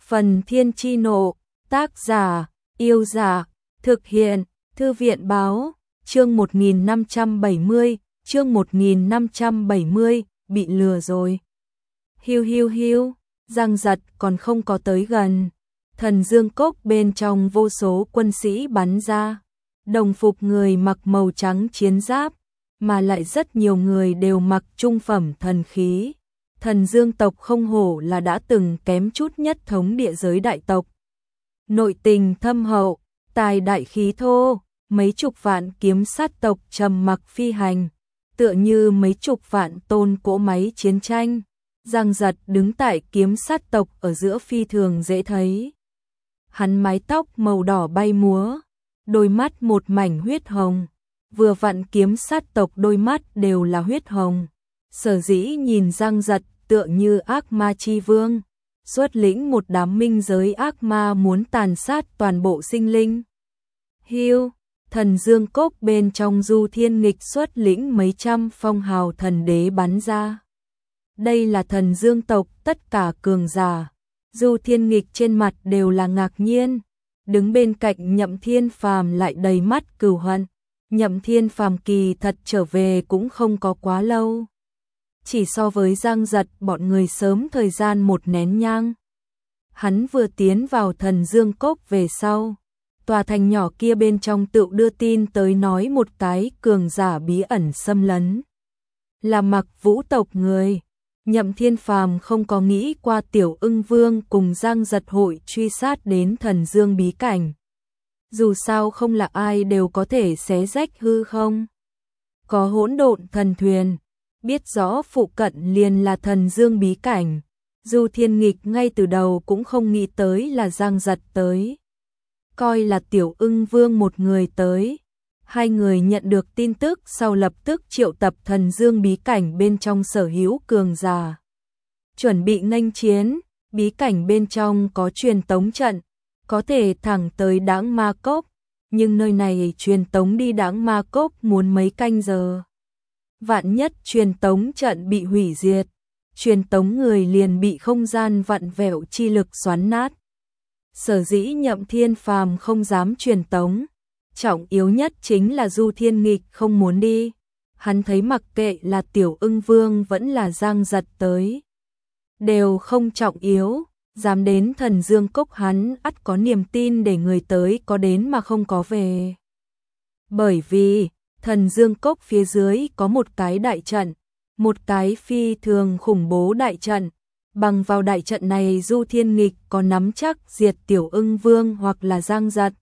Phần Thiên Chi Nộ, tác giả, Yêu Giả, thực hiện, Thư viện Báo, chương 1570, chương 1570, bị lừa rồi. Hiu hiu hiu, Giang Giật còn không có tới gần. Thần Dương Cốc bên trong vô số quân sĩ bắn ra. Đồng phục người mặc màu trắng chiến giáp, mà lại rất nhiều người đều mặc trung phẩm thần khí. Thần Dương tộc không hổ là đã từng kém chút nhất thống địa giới đại tộc. Nội tình thâm hậu, tài đại khí thô, mấy chục vạn kiếm sát tộc trầm mặc phi hành, tựa như mấy chục vạn tôn cỗ máy chiến tranh. Giang Giật đứng tại kiếm sát tộc ở giữa phi thường dễ thấy. Hắn mái tóc màu đỏ bay múa, đôi mắt một mảnh huyết hồng, vừa vặn kiếm sát tộc đôi mắt đều là huyết hồng. Sở dĩ nhìn Giang Giật tựa như ác ma chi vương, xuất lĩnh một đám minh giới ác ma muốn tàn sát toàn bộ sinh linh. Hiu, Thần Dương Cốc bên trong Du Thiên Nghịch xuất lĩnh mấy trăm phong hào thần đế bắn ra. Đây là Thần Dương tộc tất cả cường giả. Du Thiên Nghịch trên mặt đều là ngạc nhiên, đứng bên cạnh Nhậm Thiên Phàm lại đầy mắt cừu hận. Nhậm Thiên Phàm kỳ thật trở về cũng không có quá lâu. Chỉ so với Giang Giật bọn người sớm thời gian một nén nhang. Hắn vừa tiến vào Thần Dương Cốc về sau, tòa thành nhỏ kia bên trong tự đưa tin tới nói một cái cường giả bí ẩn xâm lấn. Là Mặc Vũ tộc người. Nhậm Thiên Phàm không có nghĩ qua Tiểu Ưng Vương cùng Giang Giật hội truy sát đến Thần Dương bí cảnh. Dù sao không là ai đều có thể xé rách hư không. Có hỗn độn thần thuyền, biết rõ phụ cận liền là Thần Dương bí cảnh. Du Thiên Nghịch ngay từ đầu cũng không nghĩ tới là Giang Giật tới. Coi là Tiểu Ưng Vương một người tới. Hai người nhận được tin tức sau lập tức triệu tập Thần Dương bí cảnh bên trong sở hữu cường giả. Chuẩn bị nghênh chiến, bí cảnh bên trong có truyền tống trận, có thể thẳng tới Đãng Ma Cốc, nhưng nơi này truyền tống đi Đãng Ma Cốc muốn mấy canh giờ. Vạn nhất truyền tống trận bị hủy diệt, truyền tống người liền bị không gian vặn vẹo chi lực xoắn nát. Sở dĩ Nhậm Thiên Phàm không dám truyền tống. Trọng yếu nhất chính là Du Thiên Nghịch không muốn đi. Hắn thấy mặc kệ là Tiểu Ưng Vương vẫn là Giang Giật tới, đều không trọng yếu. Dám đến Thần Dương Cốc hắn ắt có niềm tin để người tới có đến mà không có về. Bởi vì Thần Dương Cốc phía dưới có một cái đại trận, một cái phi thường khủng bố đại trận. Bằng vào đại trận này Du Thiên Nghịch có nắm chắc diệt Tiểu Ưng Vương hoặc là Giang Giật.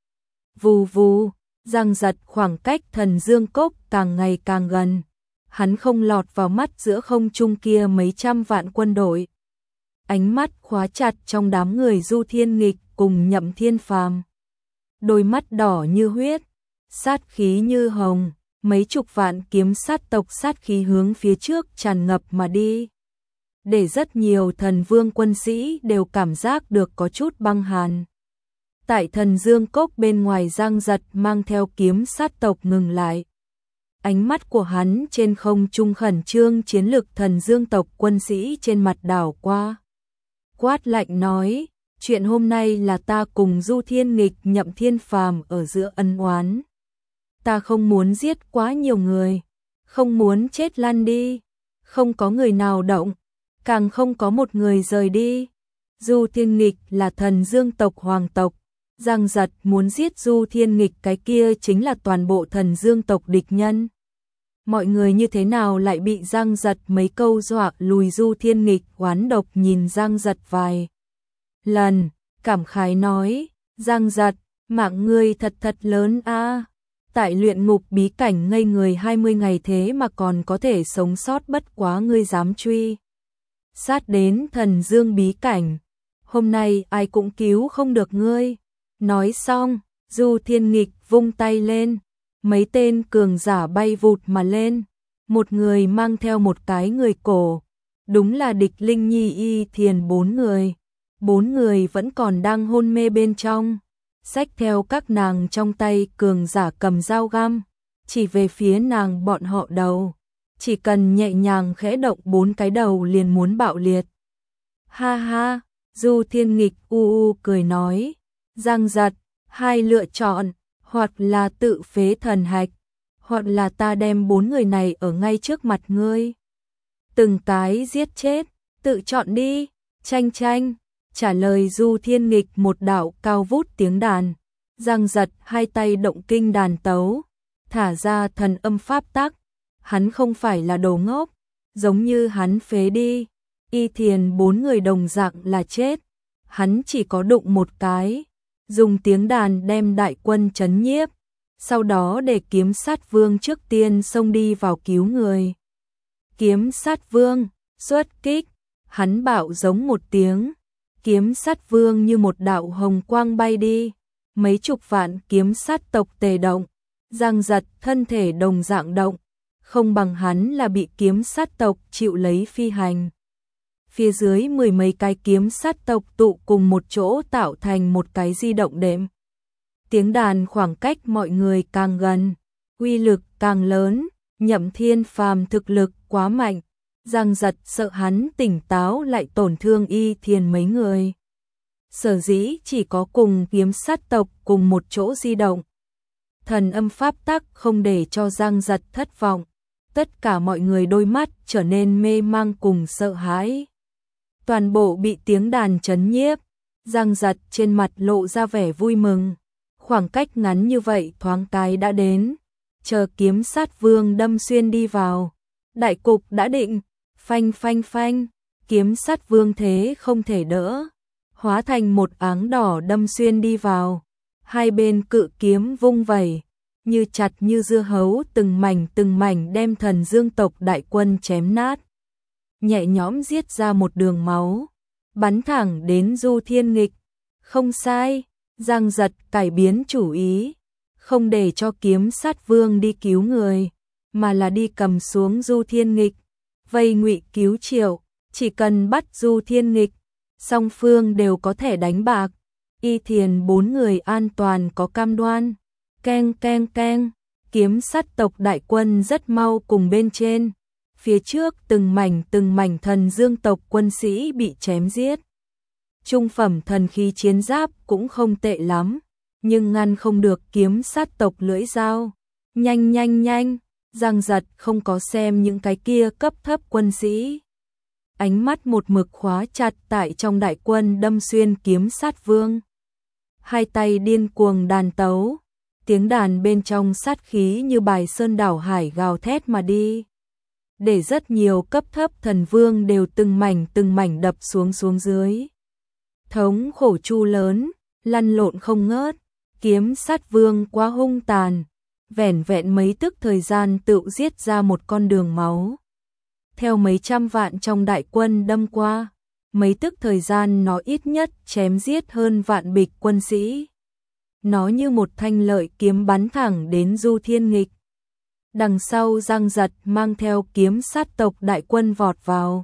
Vù vù, Giang Giật khoảng cách Thần Dương Cốc càng ngày càng gần. Hắn không lọt vào mắt giữa không trung kia mấy trăm vạn quân đội. Ánh mắt khóa chặt trong đám người Du Thiên Nghịch cùng Nhậm Thiên Phàm. Đôi mắt đỏ như huyết, sát khí như hồng, mấy chục vạn kiếm sát tộc sát khí hướng phía trước tràn ngập mà đi. Để rất nhiều thần vương quân sĩ đều cảm giác được có chút băng hàn. Tại Thần Dương Cốc bên ngoài Giang Giật mang theo kiếm sát tộc ngừng lại. Ánh mắt của hắn trên không trung khẩn trương chiến lực Thần Dương tộc quân sĩ trên mặt đảo qua. Quát lạnh nói, chuyện hôm nay là ta cùng Du Thiên Nghịch Nhậm Thiên Phàm ở giữa ân oán. Ta không muốn giết quá nhiều người, không muốn chết lăn đi, không có người nào động, càng không có một người rời đi. Du Thiên Nghịch là Thần Dương tộc hoàng tộc. Giang Giật muốn giết Du Thiên Nghịch cái kia chính là toàn bộ Thần Dương tộc địch nhân. Mọi người như thế nào lại bị Giang Giật mấy câu dọa lùi? Du Thiên Nghịch oán độc nhìn Giang Giật vài lần, cảm khái nói, Giang Giật, mạng ngươi thật thật lớn a. Tại luyện ngục bí cảnh ngây người 20 ngày thế mà còn có thể sống sót, bất quá ngươi dám truy sát đến Thần Dương bí cảnh. Hôm nay ai cũng cứu không được ngươi. Nói xong, Du Thiên Nghịch vung tay lên, mấy tên cường giả bay vụt mà lên, một người mang theo một cái người cổ, đúng là Địch Linh Nhi Y Thiền bốn người vẫn còn đang hôn mê bên trong, xách theo các nàng trong tay cường giả cầm dao găm, chỉ về phía nàng bọn họ đầu, chỉ cần nhẹ nhàng khẽ động 4 cái đầu liền muốn bạo liệt. Ha ha, Du Thiên Nghịch cười nói, Giang Giật, hai lựa chọn, hoặc là tự phế thần hạch, hoặc là ta đem 4 người này ở ngay trước mặt ngươi. Từng cái giết chết, tự chọn đi, tranh tranh, trả lời Du Thiên Nghịch một đạo cao vút tiếng đàn. Giang Giật hai tay động kinh đàn tấu, thả ra thần âm pháp tắc, hắn không phải là đồ ngốc, giống như hắn phế đi, Y Thiền 4 người đồng dạng là chết, hắn chỉ có đụng một cái, dùng tiếng đàn đem đại quân trấn nhiếp, sau đó để Kiếm Sát Vương trước tiên xông đi vào cứu người. Kiếm Sát Vương, xuất kích, hắn bạo giống một tiếng, Kiếm Sát Vương như một đạo hồng quang bay đi, mấy chục vạn kiếm sát tộc tề động, Giang Giật thân thể đồng dạng động, không bằng hắn là bị kiếm sát tộc chịu lấy phi hành. Phía dưới 10 mấy cái kiếm sát tộc tụ cùng một chỗ tạo thành một cái di động đệm. Tiếng đàn khoảng cách mọi người càng gần, uy lực càng lớn, Nhậm Thiên Phàm thực lực quá mạnh, Giang Giật sợ hắn tỉnh táo lại tổn thương Y Thiền mấy người. Sở dĩ chỉ có cùng kiếm sát tộc cùng một chỗ di động. Thần âm pháp tắc không để cho Giang Giật thất vọng, tất cả mọi người đôi mắt trở nên mê mang cùng sợ hãi. Toàn bộ bị tiếng đàn trấn nhiếp, Giang Giật trên mặt lộ ra vẻ vui mừng. Khoảng cách ngắn như vậy thoáng cái đã đến, chờ Kiếm Sát Vương đâm xuyên đi vào. Đại cục đã định, phanh phanh phanh, Kiếm Sát Vương thế không thể đỡ, hóa thành một áng đỏ đâm xuyên đi vào. Hai bên cự kiếm vung vẩy, như chặt như dưa hấu từng mảnh đem Thần Dương tộc đại quân chém nát. Nhẹ nhõm giết ra một đường máu, bắn thẳng đến Du Thiên Nghịch. Không sai, Giang Giật cải biến chủ ý, không để cho Kiếm Sát Vương đi cứu người, mà là đi cầm xuống Du Thiên Nghịch, vây Ngụy Cứu Triệu, chỉ cần bắt Du Thiên Nghịch, song phương đều có thể đánh bạc. Y Thiền 4 người an toàn có cam đoan. Keng keng keng, kiếm sát tộc đại quân rất mau cùng bên trên. Phía trước từng mảnh Thần Dương tộc quân sĩ bị chém giết. Trung phẩm thần khí chiến giáp cũng không tệ lắm, nhưng ngăn không được kiếm sát tộc lưỡi dao. Nhanh nhanh nhanh, Giang Giật không có xem những cái kia cấp thấp quân sĩ. Ánh mắt một mực khóa chặt tại trong đại quân đâm xuyên Kiếm Sát Vương. Hai tay điên cuồng đàn tấu, tiếng đàn bên trong sát khí như bài sơn đảo hải gào thét mà đi. Để rất nhiều cấp thấp thần vương đều từng mảnh đập xuống dưới. Thống khổ chu lớn, lăn lộn không ngớt, Kiếm Sát Vương quá hung tàn, vẻn vẹn mấy tức thời gian tự giết ra một con đường máu. Theo mấy trăm vạn trong đại quân đâm qua, mấy tức thời gian nó ít nhất chém giết hơn vạn bịch quân sĩ. Nó như một thanh lợi kiếm bắn thẳng đến Du Thiên Nghịch. Đằng sau Giang Giật mang theo kiếm sát tộc đại quân vọt vào,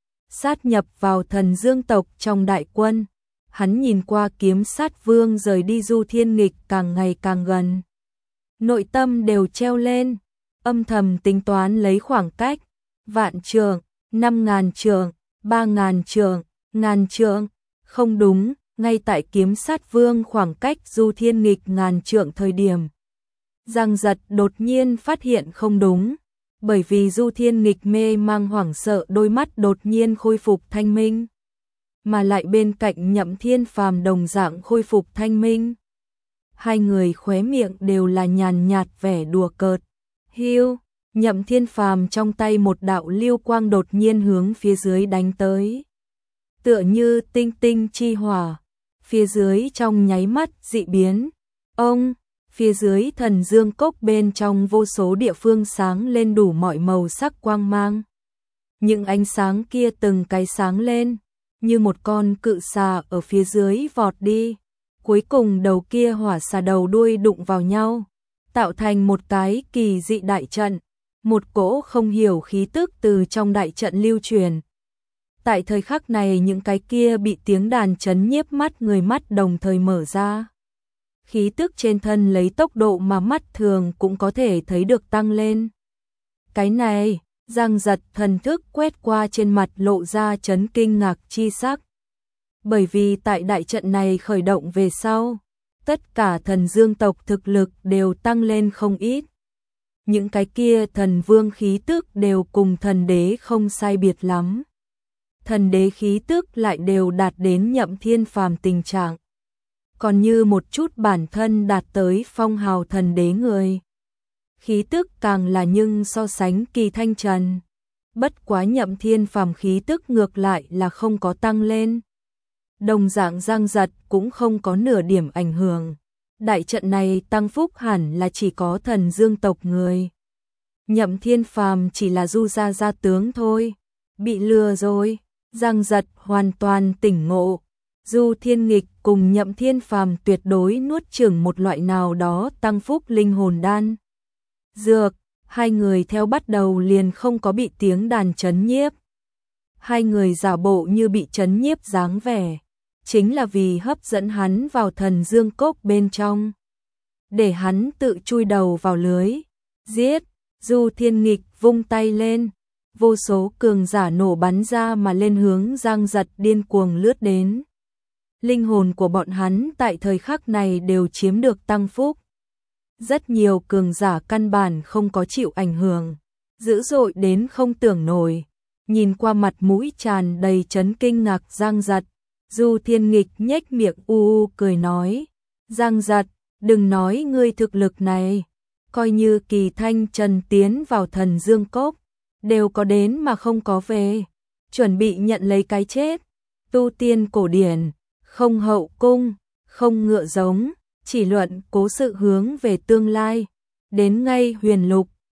sát nhập vào Thần Dương tộc trong đại quân. Hắn nhìn qua Kiếm Sát Vương rời đi Du Thiên Nghịch càng ngày càng gần, nội tâm đều treo lên, âm thầm tính toán lấy khoảng cách. Vạn trượng, 5.000 trượng, 3.000 trượng, ngàn trượng. Không đúng, ngay tại Kiếm Sát Vương khoảng cách Du Thiên Nghịch ngàn trượng thời điểm, Giang Giật đột nhiên phát hiện không đúng, bởi vì Du Thiên Nghịch mê mang hoảng sợ đôi mắt đột nhiên khôi phục thanh minh, mà lại bên cạnh Nhậm Thiên Phàm đồng dạng khôi phục thanh minh. Hai người khóe miệng đều là nhàn nhạt vẻ đùa cợt. Hiu, Nhậm Thiên Phàm trong tay một đạo lưu quang đột nhiên hướng phía dưới đánh tới. Tựa như tinh tinh chi hỏa, phía dưới trong nháy mắt dị biến. Ông, phía dưới Thần Dương cốc bên trong vô số địa phương sáng lên đủ mọi màu sắc quang mang. Những ánh sáng kia từng cái sáng lên, như một con cự xà ở phía dưới vọt đi. Cuối cùng đầu kia hỏa xà đầu đuôi đụng vào nhau, tạo thành một cái kỳ dị đại trận. Một cỗ không hiểu khí tức từ trong đại trận lưu truyền. Tại thời khắc này những cái kia bị tiếng đàn chấn nhiếp mắt người mắt đồng thời mở ra. Khí tức trên thân lấy tốc độ mà mắt thường cũng có thể thấy được tăng lên. Cái này, Giang Giật thần thức quét qua trên mặt lộ ra chấn kinh ngạc chi sắc. Bởi vì tại đại trận này khởi động về sau, tất cả thần dương tộc thực lực đều tăng lên không ít. Những cái kia thần vương khí tức đều cùng thần đế không sai biệt lắm. Thần đế khí tức lại đều đạt đến Nhậm Thiên Phàm tình trạng. Còn như một chút bản thân đạt tới phong hào thần đế người. Khí tức càng là nhưng so sánh Kỳ Thanh Trần. Bất quá Nhậm Thiên Phàm khí tức ngược lại là không có tăng lên. Đồng dạng Giang Giật cũng không có nửa điểm ảnh hưởng. Đại trận này tăng phúc hẳn là chỉ có thần dương tộc người. Nhậm Thiên Phàm chỉ là du gia tướng thôi. Bị lừa rồi. Giang Giật hoàn toàn tỉnh ngộ. Du Thiên Nghịch cùng Nhậm Thiên Phàm tuyệt đối nuốt chửng một loại nào đó tăng phúc linh hồn đan. Dược, hai người theo bắt đầu liền không có bị tiếng đàn chấn nhiếp. Hai người giả bộ như bị chấn nhiếp dáng vẻ, chính là vì hấp dẫn hắn vào thần dương cốc bên trong. Để hắn tự chui đầu vào lưới. Giết, Du Thiên Nghịch vung tay lên. Vô số cường giả nổ bắn ra mà lên hướng Giang Giật điên cuồng lướt đến. Linh hồn của bọn hắn tại thời khắc này đều chiếm được tăng phúc. Rất nhiều cường giả căn bản không có chịu ảnh hưởng, dữ dội đến không tưởng nổi. Nhìn qua mặt mũi tràn đầy chấn kinh ngạc Giang Giật, Du Thiên Nghịch nhếch miệng u cười nói: "Giang Giật, đừng nói ngươi thực lực này, coi như Kỳ Thanh Trần tiến vào thần dương cốc, đều có đến mà không có về, chuẩn bị nhận lấy cái chết. Tu tiên cổ điển, không hậu cung, không ngựa giống, chỉ luận cố sự hướng về tương lai. Đến ngay huyền lục,